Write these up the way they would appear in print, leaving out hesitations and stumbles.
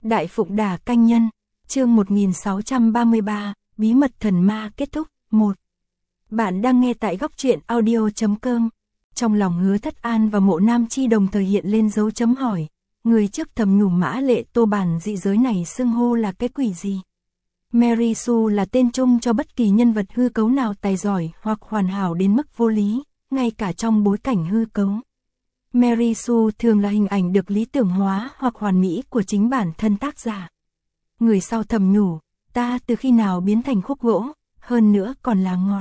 Đại Phụng Đà Canh Nhân, chương 1633, Bí mật thần ma kết thúc, 1. Bạn đang nghe tại góc truyện audio.com. Trong lòng Hứa Thất An và Mộ Nam Chi đồng thời hiện lên dấu chấm hỏi. Người trước thầm nhủ Mã Lệ Tô bản dị giới này xưng hô là cái quỷ gì? Mary Sue là tên chung cho bất kỳ nhân vật hư cấu nào tài giỏi hoặc hoàn hảo đến mức vô lý, ngay cả trong bối cảnh hư cấu. Mary Sue thường là hình ảnh được lý tưởng hóa hoặc hoàn mỹ của chính bản thân tác giả. Người sau thầm nhủ, ta từ khi nào biến thành khúc gỗ, hơn nữa còn là ngọt.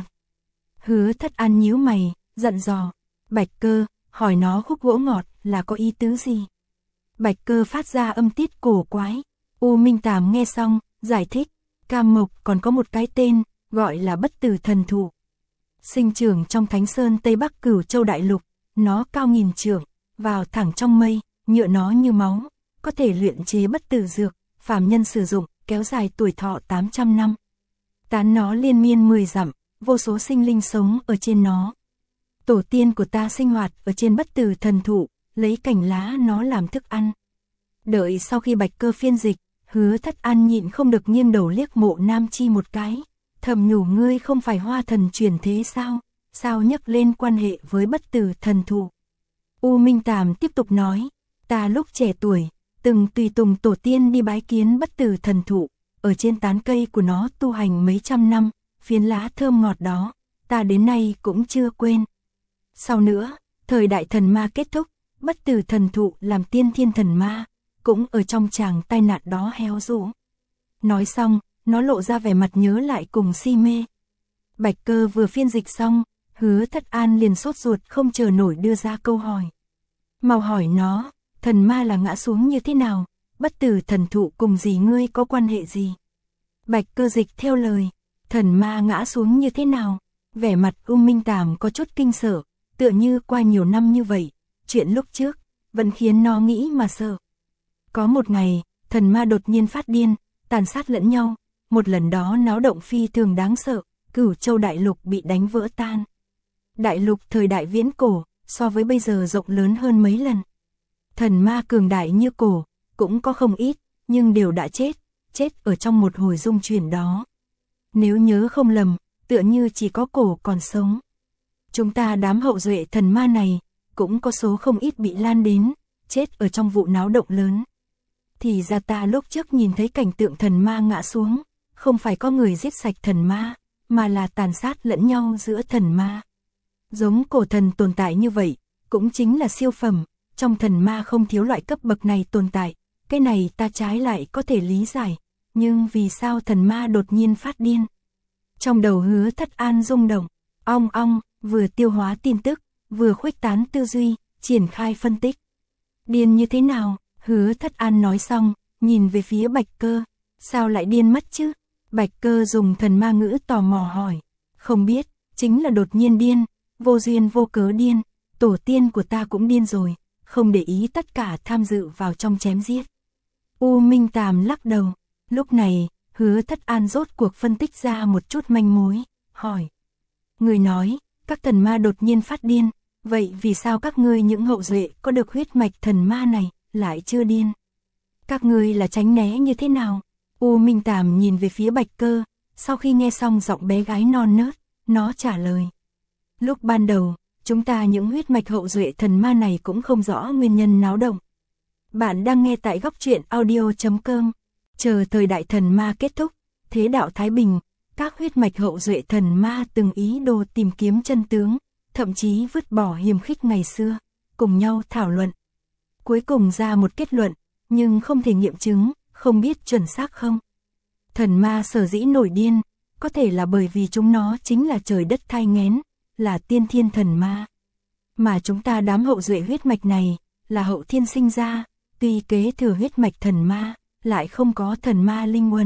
Hứa Thất An nhíu mày, dặn dò, Bạch Cơ, hỏi nó khúc gỗ ngọt là có ý tứ gì? Bạch Cơ phát ra âm tiết cổ quái. U Minh Tàm nghe xong, giải thích, Cam Mộc còn có một cái tên, gọi là Bất Tử Thần Thụ. Sinh trưởng trong Thánh Sơn Tây Bắc Cửu Châu Đại Lục, nó cao nghìn trượng, vào thẳng trong mây, nhựa nó như máu, có thể luyện chế bất tử dược, phàm nhân sử dụng, kéo dài tuổi thọ 800 năm. Tán nó liên miên 10 dặm, vô số sinh linh sống ở trên nó. Tổ tiên của ta sinh hoạt ở trên Bất Tử Thần Thụ, lấy cành lá nó làm thức ăn. Đợi sau khi Bạch Cơ phiên dịch, Hứa Thất An nhịn không được nghiêng đầu liếc Mộ Nam Chi một cái, thầm nhủ ngươi không phải Hoa Thần chuyển thế sao, sao nhắc lên quan hệ với Bất Tử Thần Thụ. U Minh Tàm tiếp tục nói, ta lúc trẻ tuổi, từng tùy tùng tổ tiên đi bái kiến Bất Tử Thần Thụ, ở trên tán cây của nó tu hành mấy trăm năm, phiến lá thơm ngọt đó, ta đến nay cũng chưa quên. Sau nữa, thời đại thần ma kết thúc, Bất Tử Thần Thụ làm tiên thiên thần ma, cũng ở trong tràng tai nạn đó héo rũ. Nói xong, nó lộ ra vẻ mặt nhớ lại cùng si mê. Bạch Cơ vừa phiên dịch xong, Hứa Thất An liền sốt ruột không chờ nổi đưa ra câu hỏi. Mau hỏi nó, thần ma là ngã xuống như thế nào, Bất Tử Thần Thụ cùng gì ngươi có quan hệ gì? Bạch Cơ dịch theo lời, thần ma ngã xuống như thế nào? Vẻ mặt U Minh Tàm có chút kinh sợ, tựa như qua nhiều năm như vậy, chuyện lúc trước vẫn khiến nó nghĩ mà sợ. Có một ngày, thần ma đột nhiên phát điên, tàn sát lẫn nhau, một lần đó náo động phi thường đáng sợ, Cửu Châu Đại Lục bị đánh vỡ tan. Đại lục thời đại viễn cổ, so với bây giờ rộng lớn hơn mấy lần. Thần ma cường đại như cổ, cũng có không ít, nhưng đều đã chết ở trong một hồi dung chuyển đó. Nếu nhớ không lầm, tựa như chỉ có cổ còn sống. Chúng ta đám hậu duệ thần ma này, cũng có số không ít bị lan đến, chết ở trong vụ náo động lớn. Thì ra ta lúc trước nhìn thấy cảnh tượng thần ma ngã xuống, không phải có người giết sạch thần ma, mà là tàn sát lẫn nhau giữa thần ma. Giống cổ thần tồn tại như vậy, cũng chính là siêu phẩm, trong thần ma không thiếu loại cấp bậc này tồn tại, cái này ta trái lại có thể lý giải, nhưng vì sao thần ma đột nhiên phát điên? Trong đầu Hứa Thất An rung động, ong ong, vừa tiêu hóa tin tức, vừa khuếch tán tư duy, triển khai phân tích. Điên như thế nào? Hứa Thất An nói xong, nhìn về phía Bạch Cơ, sao lại điên mất chứ? Bạch Cơ dùng thần ma ngữ tò mò hỏi, không biết, chính là đột nhiên điên, vô duyên vô cớ điên, tổ tiên của ta cũng điên rồi, không để ý tất cả tham dự vào trong chém giết. U Minh Tàm lắc đầu, lúc này, Hứa Thất An rốt cuộc phân tích ra một chút manh mối, hỏi. Người nói, các thần ma đột nhiên phát điên, vậy vì sao các ngươi những hậu duệ có được huyết mạch thần ma này, lại chưa điên? Các ngươi là tránh né như thế nào? U Minh Tàm nhìn về phía Bạch Cơ, sau khi nghe xong giọng bé gái non nớt, nó trả lời. Lúc ban đầu, chúng ta những huyết mạch hậu duệ thần ma này cũng không rõ nguyên nhân náo động. Bạn đang nghe tại góc truyện audio.com. Chờ thời đại thần ma kết thúc, thế đạo thái bình, các huyết mạch hậu duệ thần ma từng ý đồ tìm kiếm chân tướng, thậm chí vứt bỏ hiềm khích ngày xưa, cùng nhau thảo luận. Cuối cùng ra một kết luận, nhưng không thể nghiệm chứng, không biết chuẩn xác không. Thần ma sở dĩ nổi điên, có thể là bởi vì chúng nó chính là trời đất thai nghén, là tiên thiên thần ma. Mà chúng ta đám hậu duệ huyết mạch này, là hậu thiên sinh ra, tuy kế thừa huyết mạch thần ma, lại không có thần ma linh hồn.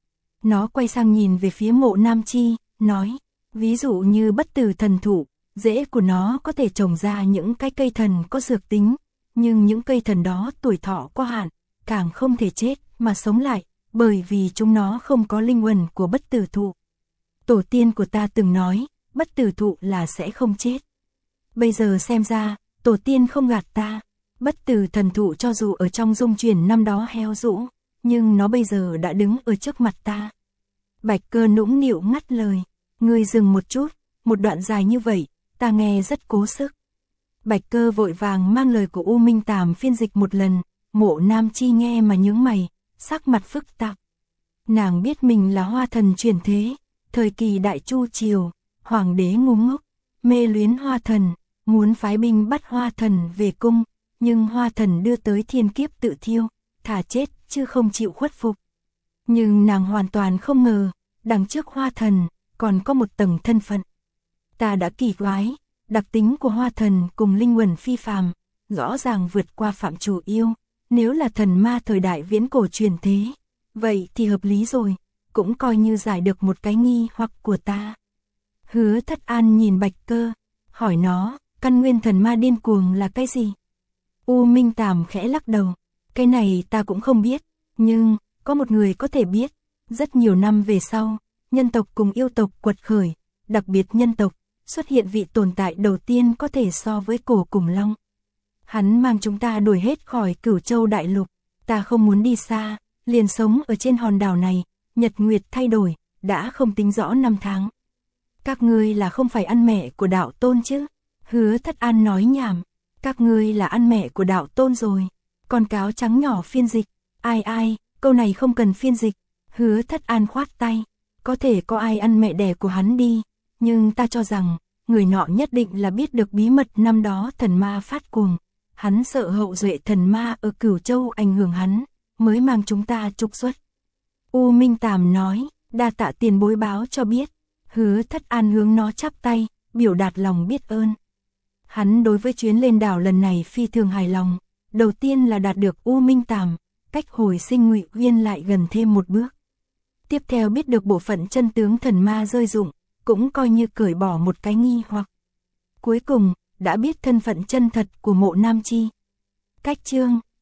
Nó quay sang nhìn về phía Mộ Nam Chi, nói, ví dụ như Bất Tử Thần Thụ, rễ của nó có thể trồng ra những cái cây thần có dược tính, nhưng những cây thần đó tuổi thọ có hạn, càng không thể chết mà sống lại, bởi vì chúng nó không có linh hồn của Bất Tử Thụ. Tổ tiên của ta từng nói, Bất Tử Thụ là sẽ không chết. Bây giờ xem ra, tổ tiên không gạt ta, Bất Tử Thần Thụ cho dù ở trong dung chuyển năm đó héo rũ, nhưng nó bây giờ đã đứng ở trước mặt ta. Bạch Cơ nũng nịu ngắt lời, ngươi dừng một chút, một đoạn dài như vậy, ta nghe rất cố sức. Bạch Cơ vội vàng mang lời của U Minh Tàm phiên dịch một lần, Mộ Nam Chi nghe mà nhướng mày, sắc mặt phức tạp. Nàng biết mình là hoa thần chuyển thế, thời kỳ Đại Chu Triều, hoàng đế ngu ngốc, mê luyến hoa thần, muốn phái binh bắt hoa thần về cung, nhưng hoa thần đưa tới thiên kiếp tự thiêu, thà chết chứ không chịu khuất phục. Nhưng nàng hoàn toàn không ngờ, đằng trước hoa thần, còn có một tầng thân phận. Ta đã kỳ quái, đặc tính của hoa thần cùng linh quần phi phàm, rõ ràng vượt qua phạm chủ yêu, nếu là thần ma thời đại viễn cổ truyền thế, vậy thì hợp lý rồi, cũng coi như giải được một cái nghi hoặc của ta. Hứa Thất An nhìn Bạch Cơ, hỏi nó, căn nguyên thần ma điên cuồng là cái gì? U Minh Tàm khẽ lắc đầu, cái này ta cũng không biết, nhưng có một người có thể biết. Rất nhiều năm về sau, nhân tộc cùng yêu tộc quật khởi, đặc biệt nhân tộc, xuất hiện vị tồn tại đầu tiên có thể so với cổ cùng long. Hắn mang chúng ta đuổi hết khỏi Cửu Châu đại lục, ta không muốn đi xa, liền sống ở trên hòn đảo này, nhật nguyệt thay đổi, đã không tính rõ năm tháng. Các ngươi là không phải ăn mẹ của đạo tôn chứ? Hứa Thất An nói nhảm, các ngươi là ăn mẹ của đạo tôn rồi. Con cáo trắng nhỏ phiên dịch, ai, câu này không cần phiên dịch. Hứa Thất An khoát tay, có thể có ai ăn mẹ đẻ của hắn đi, nhưng ta cho rằng, người nọ nhất định là biết được bí mật năm đó thần ma phát cuồng. Hắn sợ hậu duệ thần ma ở Cửu Châu ảnh hưởng hắn, mới mang chúng ta trục xuất. U Minh Tàm nói, đa tạ tiền bối báo cho biết. Hứa Thất An hướng nó chắp tay, biểu đạt lòng biết ơn. Hắn đối với chuyến lên đảo lần này phi thường hài lòng. Đầu tiên là đạt được U Minh Tàm, cách hồi sinh Ngụy Uyên lại gần thêm một bước. Tiếp theo biết được bộ phận chân tướng thần ma rơi rụng, cũng coi như cởi bỏ một cái nghi hoặc. Cuối cùng, đã biết thân phận chân thật của Mộ Nam Chi. Cách chương